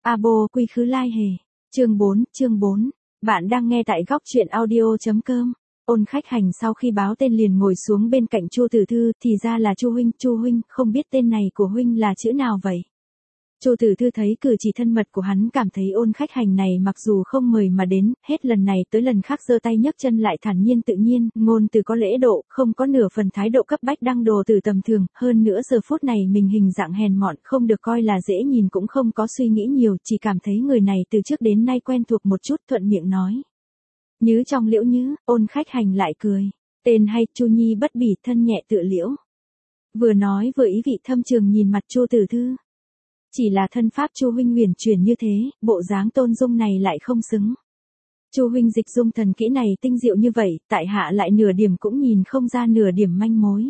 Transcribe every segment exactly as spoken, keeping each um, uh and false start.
Abo quy khứ lai hề. Chương bốn, chương bốn. Bạn đang nghe tại góc truyện audio.com. Ôn khách hành sau khi báo tên liền ngồi xuống bên cạnh Chu Tử Thư, thì ra là Chu huynh, Chu huynh, không biết tên này của huynh là chữ nào vậy? Chu Tử Thư thấy cử chỉ thân mật của hắn, cảm thấy ôn khách hành này mặc dù không mời mà đến, hết lần này tới lần khác giơ tay nhấc chân lại thản nhiên tự nhiên, ngôn từ có lễ độ, không có nửa phần thái độ cấp bách đăng đồ từ tầm thường, hơn nữa giờ phút này mình hình dạng hèn mọn, không được coi là dễ nhìn, cũng không có suy nghĩ nhiều, chỉ cảm thấy người này từ trước đến nay quen thuộc một chút, thuận miệng nói. Nhứ trong Liễu Nhứ. Ôn khách hành lại cười. Tên hay, Chu nhi bất bỉ, thân nhẹ tựa liễu. Vừa nói vừa ý vị thâm trường nhìn mặt Chu Tử Thư. Chỉ là thân pháp Chu huynh huyền chuyển như thế, bộ dáng tôn dung này lại không xứng. Chu huynh dịch dung thần kỹ này tinh diệu như vậy, tại hạ lại nửa điểm cũng nhìn không ra nửa điểm manh mối.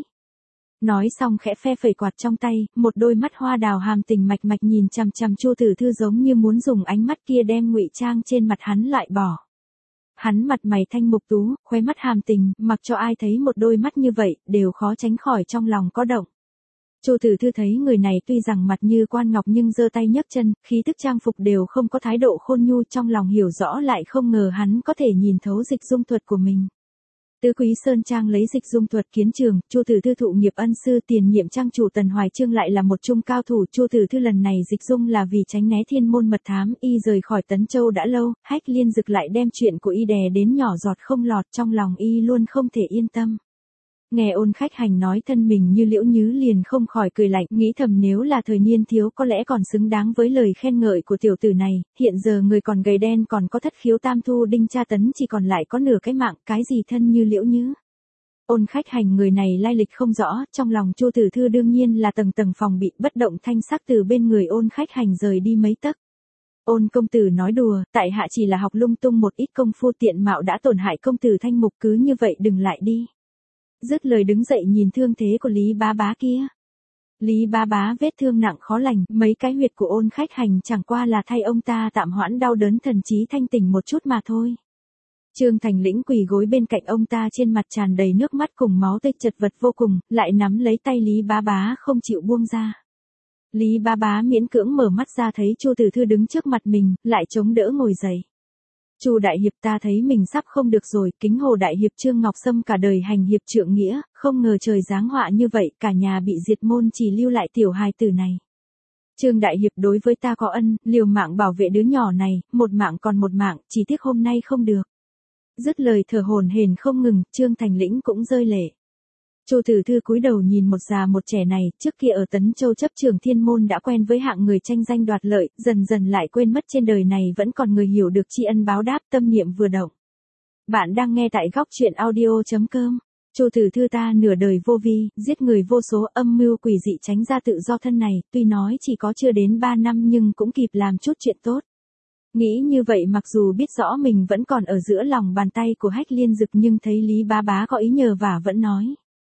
Nói xong khẽ phe phẩy quạt trong tay, một đôi mắt hoa đào hàm tình mạch mạch nhìn chằm chằm Chu Tử Thư, giống như muốn dùng ánh mắt kia đem ngụy trang trên mặt hắn loại bỏ. Hắn mặt mày thanh mục tú, khóe mắt hàm tình, mặc cho ai thấy một đôi mắt như vậy, đều khó tránh khỏi trong lòng có động. Chu Tử Thư thấy người này tuy rằng mặt như quan ngọc nhưng giơ tay nhấc chân, khí tức trang phục đều không có thái độ khôn nhu, trong lòng hiểu rõ lại không ngờ hắn có thể nhìn thấu dịch dung thuật của mình. Tứ Quý Sơn Trang lấy dịch dung thuật kiến trường, Chu Tử Thư thụ nghiệp ân sư, tiền nhiệm trang chủ Tần Hoài Chương lại là một trung cao thủ. Chu Tử Thư lần này dịch dung là vì tránh né thiên môn mật thám, y rời khỏi Tấn Châu đã lâu, Hách Liên Dực lại đem chuyện của y đè đến nhỏ giọt không lọt, trong lòng y luôn không thể yên tâm. Nghe ôn khách hành nói thân mình như Liễu Nhứ liền không khỏi cười lạnh, nghĩ thầm nếu là thời niên thiếu có lẽ còn xứng đáng với lời khen ngợi của tiểu tử này, hiện giờ người còn gầy đen còn có thất khiếu tam thu đinh tra tấn, chỉ còn lại có nửa cái mạng, cái gì thân như Liễu Nhứ. Ôn khách hành người này lai lịch không rõ, trong lòng Chu Tử Thư đương nhiên là tầng tầng phòng bị, bất động thanh sắc từ bên người ôn khách hành rời đi mấy tấc. Ôn công tử nói đùa, tại hạ chỉ là học lung tung một ít công phu, tiện mạo đã tổn hại công tử thanh mục, cứ như vậy đừng lại đi. Dứt lời đứng dậy nhìn thương thế của Lý Bá Bá kia. Lý Bá Bá vết thương nặng khó lành, mấy cái huyệt của ôn khách hành chẳng qua là thay ông ta tạm hoãn đau đớn, thần trí thanh tỉnh một chút mà thôi. Trương Thành Lĩnh quỳ gối bên cạnh ông ta, trên mặt tràn đầy nước mắt cùng máu tươi, chật vật vô cùng, lại nắm lấy tay Lý Bá Bá không chịu buông ra. Lý Bá Bá miễn cưỡng mở mắt ra thấy Chu Tử Thư đứng trước mặt mình, lại chống đỡ ngồi dậy. Chu đại hiệp, ta thấy mình sắp không được rồi, kính hồ đại hiệp Trương Ngọc Sâm cả đời hành hiệp trượng nghĩa, không ngờ trời giáng họa như vậy, cả nhà bị diệt môn, chỉ lưu lại tiểu hài tử này. Trương đại hiệp đối với ta có ân, liều mạng bảo vệ đứa nhỏ này, một mạng còn một mạng, chỉ tiếc hôm nay không được. Dứt lời thở hổn hển không ngừng, Trương Thành Lĩnh cũng rơi lệ. Chu Tử Thư cúi đầu nhìn một già một trẻ này, trước kia ở Tấn Châu chấp trường thiên môn đã quen với hạng người tranh danh đoạt lợi, dần dần lại quên mất trên đời này vẫn còn người hiểu được tri ân báo đáp, tâm niệm vừa động. Bạn đang nghe tại góc truyện audio.com. Chu Tử Thư ta nửa đời vô vi, giết người vô số, âm mưu quỷ dị tránh ra tự do thân này, tuy nói chỉ có chưa đến ba năm nhưng cũng kịp làm chút chuyện tốt. Nghĩ như vậy, mặc dù biết rõ mình vẫn còn ở giữa lòng bàn tay của Hách Liên Dực nhưng thấy Lý Bá Bá có ý nhờ vả vẫn nói.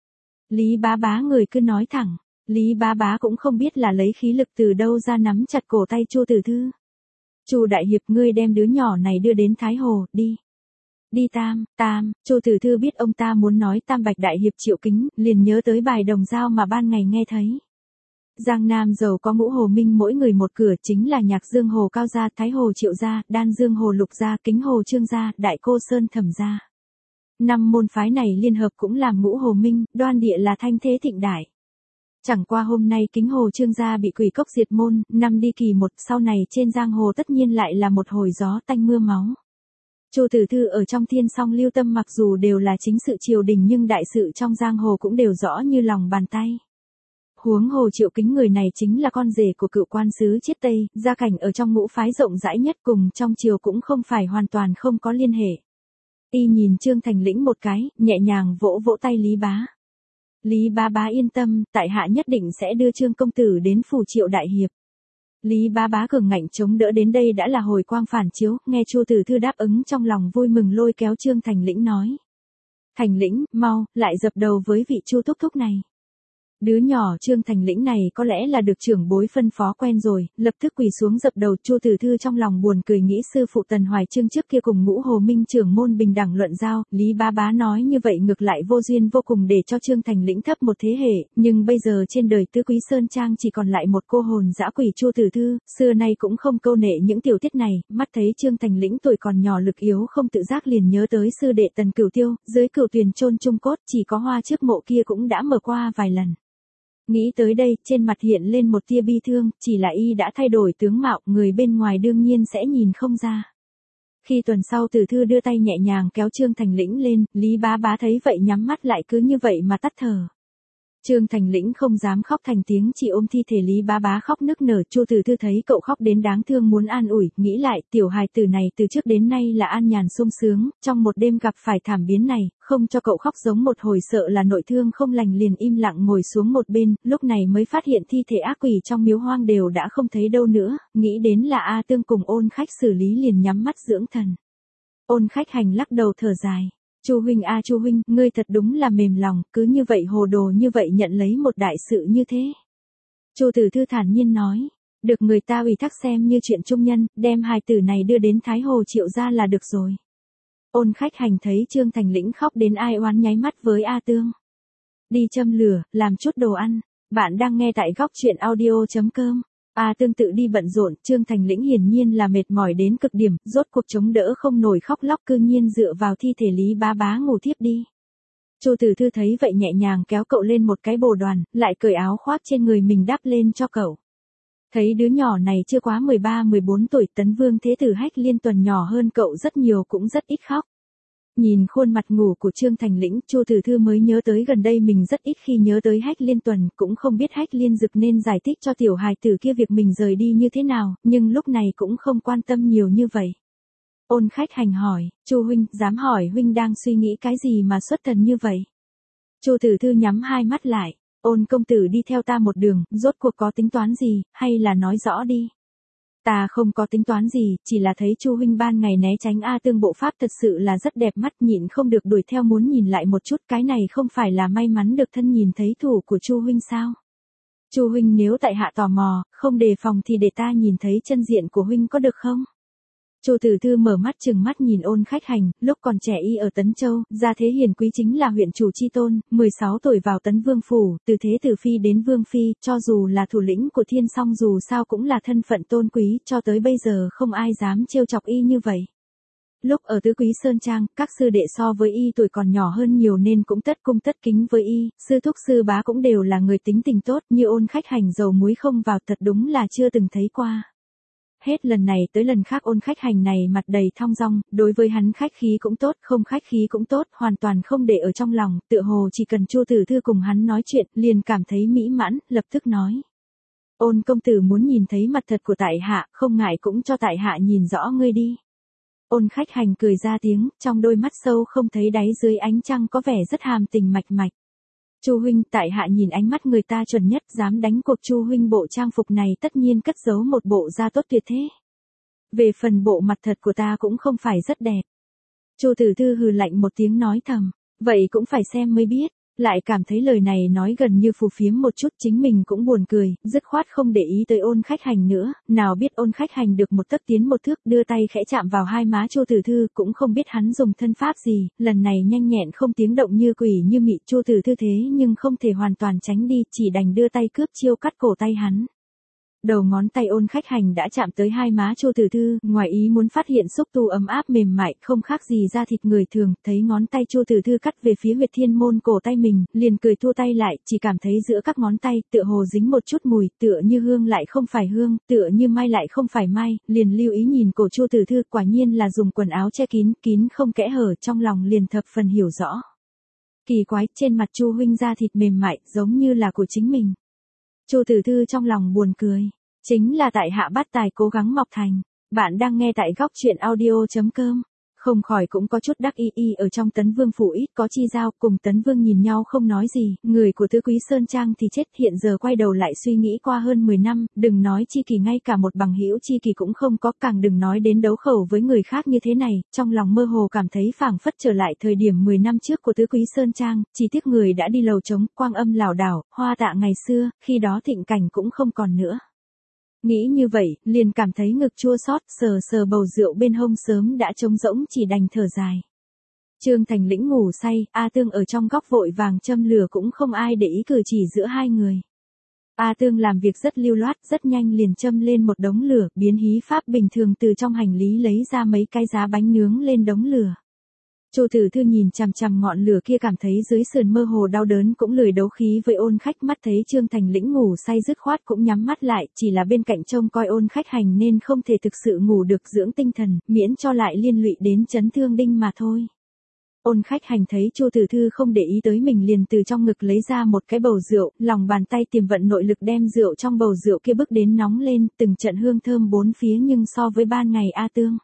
Lý Bá Bá người cứ nói thẳng, Lý Bá Bá cũng không biết là lấy khí lực từ đâu ra nắm chặt cổ tay Chu Tử Thư. Chu đại hiệp, ngươi đem đứa nhỏ này đưa đến Thái Hồ, đi. Đi Tam, Tam, Chu Tử Thư biết ông ta muốn nói Tam Bạch đại hiệp Triệu Kính, liền nhớ tới bài đồng dao mà ban ngày nghe thấy. Giang Nam giàu có ngũ hồ minh, mỗi người một cửa, chính là Nhạc Dương Hồ Cao gia, Thái Hồ Triệu gia, Đan Dương Hồ Lục gia, Kính Hồ Trương gia, Đại Cô Sơn Thẩm gia. Năm môn phái này liên hợp cũng làm ngũ hồ minh, đoan địa là thanh thế thịnh đại. Chẳng qua hôm nay Kính Hồ Trương gia bị quỷ cốc diệt môn, năm đi kỳ một, sau này trên giang hồ tất nhiên lại là một hồi gió tanh mưa máu. Chu Tử Thư ở trong Thiên Song Lưu Tâm mặc dù đều là chính sự triều đình nhưng đại sự trong giang hồ cũng đều rõ như lòng bàn tay. Huống hồ Triệu Kính người này chính là con rể của cựu quan sứ Chiết Tây, gia cảnh ở trong ngũ phái rộng rãi nhất, cùng trong triều cũng không phải hoàn toàn không có liên hệ. Y nhìn Trương Thành Lĩnh một cái, nhẹ nhàng vỗ vỗ tay Lý Bá. Lý Bá Bá yên tâm, tại hạ nhất định sẽ đưa Trương công tử đến phủ Triệu đại hiệp. Lý Bá Bá cường ngạnh chống đỡ đến đây đã là hồi quang phản chiếu, nghe Chu Tử Thư đáp ứng trong lòng vui mừng, lôi kéo Trương Thành Lĩnh nói. Thành Lĩnh, mau, lại dập đầu với vị Chu thúc thúc này. Đứa nhỏ Trương Thành Lĩnh này có lẽ là được trưởng bối phân phó quen rồi, lập tức quỳ xuống dập đầu. Chu Tử Thư trong lòng buồn cười nghĩ sư phụ Tần Hoài Chương trước kia cùng Ngũ Hồ Minh trưởng môn bình đẳng luận giao, Lý Bá Bá nói như vậy ngược lại vô duyên vô cùng để cho Trương Thành Lĩnh thấp một thế hệ, nhưng bây giờ trên đời Tứ Quý Sơn Trang chỉ còn lại một cô hồn dã quỷ Chu Tử Thư, xưa nay cũng không câu nệ những tiểu tiết này, mắt thấy Trương Thành Lĩnh tuổi còn nhỏ lực yếu không tự giác liền nhớ tới sư đệ Tần Cửu Tiêu, dưới Cửu Tuyền chôn chung cốt, chỉ có hoa trước mộ kia cũng đã mở qua vài lần. Nghĩ tới đây, trên mặt hiện lên một tia bi thương, chỉ là y đã thay đổi tướng mạo, người bên ngoài đương nhiên sẽ nhìn không ra. Khi tuần sau Tử Thư đưa tay nhẹ nhàng kéo Trương Thành Lĩnh lên, Lý Bá Bá thấy vậy nhắm mắt lại cứ như vậy mà tắt thở. Trương Thành Lĩnh không dám khóc thành tiếng, chỉ ôm thi thể Lý Bá Bá khóc nức nở. Chu Tử Thư thấy cậu khóc đến đáng thương muốn an ủi, nghĩ lại tiểu hài tử này từ trước đến nay là an nhàn sung sướng, trong một đêm gặp phải thảm biến này, không cho cậu khóc giống một hồi sợ là nội thương không lành liền im lặng ngồi xuống một bên, lúc này mới phát hiện thi thể ác quỷ trong miếu hoang đều đã không thấy đâu nữa, nghĩ đến là A Tương cùng Ôn Khách xử lý liền nhắm mắt dưỡng thần. Ôn Khách Hành lắc đầu thở dài. Chu huynh a Chu huynh, ngươi thật đúng là mềm lòng, cứ như vậy hồ đồ như vậy nhận lấy một đại sự như thế. Chu Tử Thư thản nhiên nói, được người ta ủy thác xem như chuyện trung nhân, đem hài tử này đưa đến Thái Hồ Triệu gia là được rồi. Ôn Khách Hành thấy Trương Thành Lĩnh khóc đến ai oán nháy mắt với A Tương. Đi châm lửa, làm chút đồ ăn. Bạn đang nghe tại góc truyện audio chấm com. A Tương tự đi bận rộn, Trương Thành Lĩnh hiển nhiên là mệt mỏi đến cực điểm, rốt cuộc chống đỡ không nổi khóc lóc cư nhiên dựa vào thi thể Lý Bá Bá ngủ thiếp đi. Chu Tử Thư thấy vậy nhẹ nhàng kéo cậu lên một cái bồ đoàn, lại cởi áo khoác trên người mình đắp lên cho cậu. Thấy đứa nhỏ này chưa quá mười ba mười bốn tuổi, Tấn Vương Thế Tử Hách Liên Tuần nhỏ hơn cậu rất nhiều cũng rất ít khóc. Nhìn khuôn mặt ngủ của Trương Thành Lĩnh, Chu Tử Thư mới nhớ tới gần đây mình rất ít khi nhớ tới Hách Liên Tuần, cũng không biết Hách Liên Dực nên giải thích cho tiểu hài tử kia việc mình rời đi như thế nào, nhưng lúc này cũng không quan tâm nhiều như vậy. Ôn Khách Hành hỏi, Chu huynh, dám hỏi huynh đang suy nghĩ cái gì mà xuất thần như vậy? Chu Tử Thư nhắm hai mắt lại, Ôn công tử đi theo ta một đường, rốt cuộc có tính toán gì, hay là nói rõ đi. Ta không có tính toán gì, chỉ là thấy Chu huynh ban ngày né tránh A Tương bộ pháp thật sự là rất đẹp mắt, nhịn không được đuổi theo muốn nhìn lại một chút, cái này không phải là may mắn được thân nhìn thấy thủ của Chu huynh sao? Chu huynh nếu tại hạ tò mò, không đề phòng thì để ta nhìn thấy chân diện của huynh có được không? Chu Tử Thư mở mắt trừng mắt nhìn Ôn Khách Hành, lúc còn trẻ y ở Tấn Châu, gia thế hiền quý chính là huyện chủ chi tôn, mười sáu tuổi vào Tấn Vương phủ, từ thế tử phi đến vương phi, cho dù là thủ lĩnh của Thiên Song dù sao cũng là thân phận tôn quý, cho tới bây giờ không ai dám trêu chọc y như vậy. Lúc ở Tứ Quý Sơn Trang, các sư đệ so với y tuổi còn nhỏ hơn nhiều nên cũng tất cung tất kính với y, sư thúc sư bá cũng đều là người tính tình tốt, như Ôn Khách Hành dầu muối không vào thật đúng là chưa từng thấy qua. Hết lần này tới lần khác Ôn Khách Hành này mặt đầy thong dong, đối với hắn khách khí cũng tốt, không khách khí cũng tốt, hoàn toàn không để ở trong lòng, tựa hồ chỉ cần Chu Tử Thư cùng hắn nói chuyện, liền cảm thấy mỹ mãn, lập tức nói. Ôn công tử muốn nhìn thấy mặt thật của tại hạ, không ngại cũng cho tại hạ nhìn rõ ngươi đi. Ôn Khách Hành cười ra tiếng, trong đôi mắt sâu không thấy đáy dưới ánh trăng có vẻ rất hàm tình mạch mạch. Chu huynh, tại hạ nhìn ánh mắt người ta chuẩn nhất, dám đánh cuộc Chu huynh bộ trang phục này tất nhiên cất giấu một bộ da tốt tuyệt thế. Về phần bộ mặt thật của ta cũng không phải rất đẹp. Chu Tử Thư hừ lạnh một tiếng nói thầm, vậy cũng phải xem mới biết, lại cảm thấy lời này nói gần như phù phiếm một chút, chính mình cũng buồn cười, dứt khoát không để ý tới Ôn Khách Hành nữa, nào biết Ôn Khách Hành được một tấc tiến một thước, đưa tay khẽ chạm vào hai má Chu Tử Thư, cũng không biết hắn dùng thân pháp gì, lần này nhanh nhẹn không tiếng động như quỷ như mị. Chu Tử Thư thế nhưng không thể hoàn toàn tránh đi, chỉ đành đưa tay cướp chiêu cắt cổ tay hắn. Đầu ngón tay Ôn Khách Hành đã chạm tới hai má Chu Tử Thư, ngoài ý muốn phát hiện xúc tu ấm áp mềm mại, không khác gì da thịt người thường, thấy ngón tay Chu Tử Thư cắt về phía huyệt thiên môn cổ tay mình, liền cười thua tay lại, chỉ cảm thấy giữa các ngón tay, tựa hồ dính một chút mùi, tựa như hương lại không phải hương, tựa như mai lại không phải mai, liền lưu ý nhìn cổ Chu Tử Thư, quả nhiên là dùng quần áo che kín, kín không kẽ hở, trong lòng liền thập phần hiểu rõ. Kỳ quái, trên mặt Chu huynh da thịt mềm mại, giống như là của chính mình. Chu Tử Thư trong lòng buồn cười, chính là tại hạ bát tài cố gắng mọc thành. Bạn đang nghe tại góc truyện audio chấm com. Không khỏi cũng có chút đắc y y ở trong Tấn Vương phủ ít có chi giao, cùng Tấn Vương nhìn nhau không nói gì, người của Tứ Quý Sơn Trang thì chết, hiện giờ quay đầu lại suy nghĩ qua hơn mười năm, đừng nói chi kỳ ngay cả một bằng hữu chi kỳ cũng không có, càng đừng nói đến đấu khẩu với người khác như thế này, trong lòng mơ hồ cảm thấy phảng phất trở lại thời điểm mười năm trước của Tứ Quý Sơn Trang, chỉ tiếc người đã đi lầu trống, quang âm lảo đảo, hoa tạ ngày xưa, khi đó thịnh cảnh cũng không còn nữa. Nghĩ như vậy, liền cảm thấy ngực chua xót, sờ sờ bầu rượu bên hông sớm đã trống rỗng chỉ đành thở dài. Trương Thành Lĩnh ngủ say, A Tương ở trong góc vội vàng châm lửa cũng không ai để ý cử chỉ giữa hai người. A Tương làm việc rất lưu loát, rất nhanh liền châm lên một đống lửa, biến hí pháp bình thường từ trong hành lý lấy ra mấy cái giá bánh nướng lên đống lửa. Chu Tử Thư nhìn chằm chằm ngọn lửa kia cảm thấy dưới sườn mơ hồ đau đớn cũng lười đấu khí với Ôn Khách, mắt thấy Trương Thành Lĩnh ngủ say dứt khoát cũng nhắm mắt lại, chỉ là bên cạnh trông coi Ôn Khách hành nên không thể thực sự ngủ được dưỡng tinh thần, miễn cho lại liên lụy đến chấn thương đinh mà thôi. Ôn Khách hành thấy Chu Tử Thư không để ý tới mình liền từ trong ngực lấy ra một cái bầu rượu, lòng bàn tay tiềm vận nội lực đem rượu trong bầu rượu kia bức đến nóng lên, từng trận hương thơm bốn phía nhưng so với ban ngày A Tương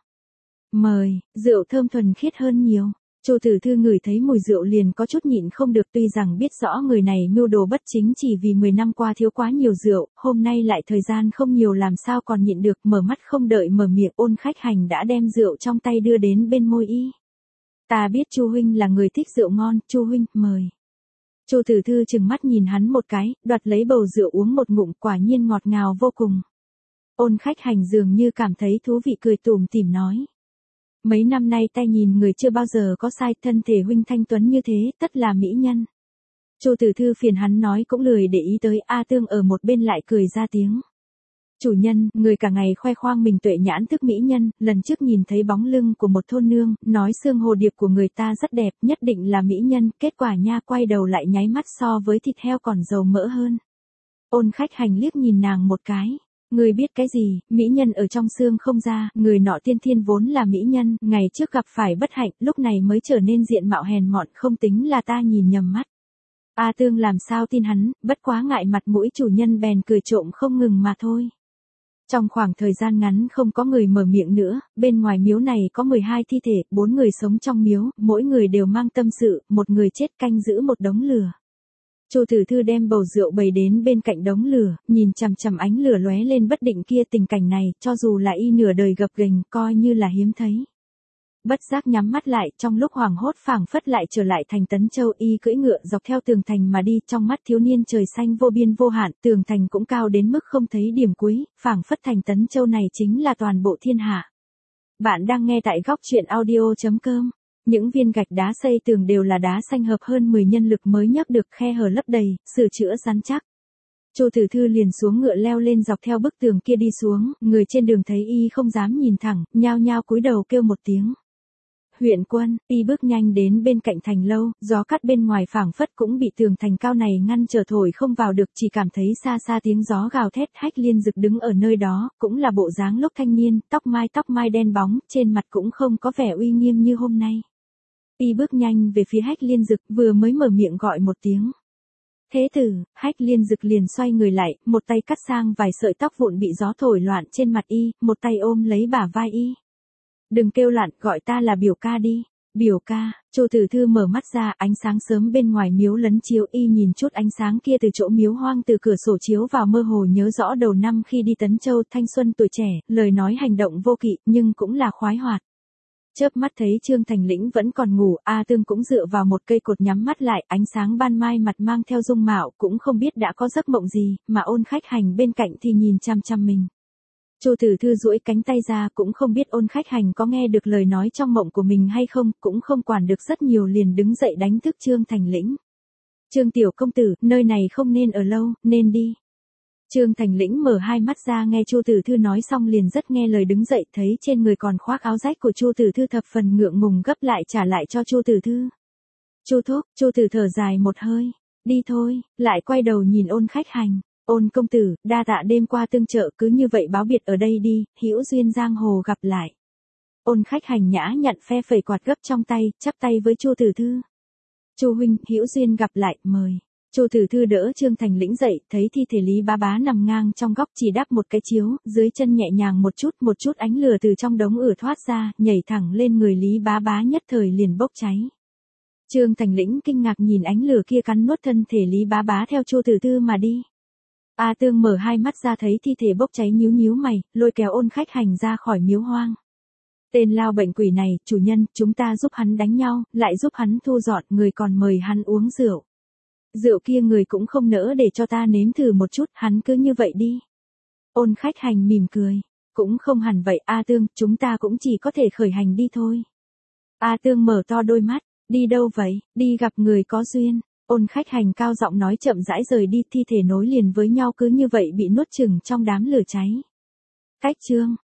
mời, rượu thơm thuần khiết hơn nhiều. Chu Tử Thư ngửi thấy mùi rượu liền có chút nhịn không được, tuy rằng biết rõ người này mưu đồ bất chính chỉ vì mười năm qua thiếu quá nhiều rượu, hôm nay lại thời gian không nhiều làm sao còn nhịn được, mở mắt không đợi mở miệng Ôn Khách hành đã đem rượu trong tay đưa đến bên môi y. Ta biết Chu huynh là người thích rượu ngon, Chu huynh, mời. Chu Tử Thư trừng mắt nhìn hắn một cái, đoạt lấy bầu rượu uống một ngụm, quả nhiên ngọt ngào vô cùng. Ôn Khách hành dường như cảm thấy thú vị cười tủm tỉm nói. Mấy năm nay ta nhìn người chưa bao giờ có sai, thân thể huynh thanh tuấn như thế, tất là mỹ nhân. Chu Tử Thư phiền hắn nói cũng lười để ý tới, A Tương ở một bên lại cười ra tiếng. Chủ nhân, người cả ngày khoe khoang mình tuệ nhãn thức mỹ nhân, lần trước nhìn thấy bóng lưng của một thôn nương, nói xương hồ điệp của người ta rất đẹp, nhất định là mỹ nhân, kết quả nha quay đầu lại nháy mắt so với thịt heo còn dầu mỡ hơn. Ôn Khách hành liếc nhìn nàng một cái. Người biết cái gì, mỹ nhân ở trong xương không ra, người nọ tiên thiên vốn là mỹ nhân, ngày trước gặp phải bất hạnh, lúc này mới trở nên diện mạo hèn mọn, không tính là ta nhìn nhầm mắt. A Tương làm sao tin hắn, bất quá ngại mặt mũi chủ nhân bèn cười trộm không ngừng mà thôi. Trong khoảng thời gian ngắn không có người mở miệng nữa, bên ngoài miếu này có mười hai thi thể, bốn người sống trong miếu, mỗi người đều mang tâm sự, một người chết canh giữ một đống lửa. Chu Tử Thư đem bầu rượu bày đến bên cạnh đống lửa, nhìn chằm chằm ánh lửa lóe lên bất định kia, tình cảnh này, cho dù là y nửa đời gập ghềnh, coi như là hiếm thấy. Bất giác nhắm mắt lại, trong lúc hoảng hốt phảng phất lại trở lại thành Tấn Châu, y cưỡi ngựa dọc theo tường thành mà đi, trong mắt thiếu niên trời xanh vô biên vô hạn, tường thành cũng cao đến mức không thấy điểm cuối, phảng phất thành Tấn Châu này chính là toàn bộ thiên hạ. Bạn đang nghe tại góc truyện audio chấm com. Những viên gạch đá xây tường đều là đá xanh hợp hơn mười nhân lực mới nhấc được, khe hở lấp đầy, sửa chữa rắn chắc. Chu Tử Thư liền xuống ngựa leo lên dọc theo bức tường kia đi xuống, người trên đường thấy y không dám nhìn thẳng, nhao nhao cúi đầu kêu một tiếng. Huyện quân, y bước nhanh đến bên cạnh thành lâu, gió cắt bên ngoài phảng phất cũng bị tường thành cao này ngăn trở thổi không vào được, chỉ cảm thấy xa xa tiếng gió gào thét. Hách Liên Dực đứng ở nơi đó, cũng là bộ dáng lúc thanh niên, tóc mai tóc mai đen bóng, trên mặt cũng không có vẻ uy nghiêm như hôm nay. Y bước nhanh về phía Hách Liên Dực, vừa mới mở miệng gọi một tiếng. Thế tử, Hách Liên Dực liền xoay người lại, một tay cắt sang vài sợi tóc vụn bị gió thổi loạn trên mặt y, một tay ôm lấy bả vai y. Đừng kêu loạn, gọi ta là biểu ca đi. Biểu ca, Chu Tử Thư mở mắt ra, ánh sáng sớm bên ngoài miếu lấn chiếu, y nhìn chút ánh sáng kia từ chỗ miếu hoang từ cửa sổ chiếu vào, mơ hồ nhớ rõ đầu năm khi đi Tấn Châu, thanh xuân tuổi trẻ, lời nói hành động vô kỵ, nhưng cũng là khoái hoạt. Chớp mắt thấy Trương Thành Lĩnh vẫn còn ngủ, A Tương cũng dựa vào một cây cột nhắm mắt lại, ánh sáng ban mai mặt mang theo dung mạo, cũng không biết đã có giấc mộng gì, mà Ôn Khách hành bên cạnh thì nhìn chăm chăm mình. Chu Tử Thư duỗi cánh tay ra, cũng không biết Ôn Khách hành có nghe được lời nói trong mộng của mình hay không, cũng không quản được rất nhiều, liền đứng dậy đánh thức Trương Thành Lĩnh. Trương tiểu công tử, nơi này không nên ở lâu, nên đi. Trương Thành Lĩnh mở hai mắt ra nghe Chu Tử Thư nói xong liền rất nghe lời đứng dậy, thấy trên người còn khoác áo rách của Chu Tử Thư thập phần ngượng ngùng gấp lại trả lại cho Chu Tử Thư. Chu thúc, Chu Tử thở dài một hơi, đi thôi, lại quay đầu nhìn Ôn Khách hành. Ôn công tử, đa tạ đêm qua tương trợ, cứ như vậy báo biệt ở đây đi, hữu duyên giang hồ gặp lại. Ôn Khách hành nhã nhận phe phẩy quạt gấp trong tay, chắp tay với Chu Tử Thư. Chu huynh, hữu duyên gặp lại, mời. Chu Tử Thư đỡ Trương Thành Lĩnh dậy, thấy thi thể Lý Bá Bá nằm ngang trong góc chỉ đắp một cái chiếu, dưới chân nhẹ nhàng một chút, một chút ánh lửa từ trong đống ửa thoát ra, nhảy thẳng lên người Lý Bá Bá nhất thời liền bốc cháy. Trương Thành Lĩnh kinh ngạc nhìn ánh lửa kia cắn nuốt thân thể Lý Bá Bá theo Chu Tử Thư mà đi. A Tương mở hai mắt ra thấy thi thể bốc cháy nhíu nhíu mày, lôi kéo Ôn Khách Hành ra khỏi miếu hoang. Tên lao bệnh quỷ này, chủ nhân, chúng ta giúp hắn đánh nhau, lại giúp hắn thu dọn, người còn mời hắn uống rượu. Rượu kia người cũng không nỡ để cho ta nếm thử một chút, hắn cứ như vậy đi. Ôn Khách Hành mỉm cười. Cũng không hẳn vậy, A Tương, chúng ta cũng chỉ có thể khởi hành đi thôi. A Tương mở to đôi mắt, đi đâu vậy, đi gặp người có duyên. Ôn Khách Hành cao giọng nói chậm rãi rời đi, thi thể nối liền với nhau cứ như vậy bị nuốt chửng trong đám lửa cháy. Cách chương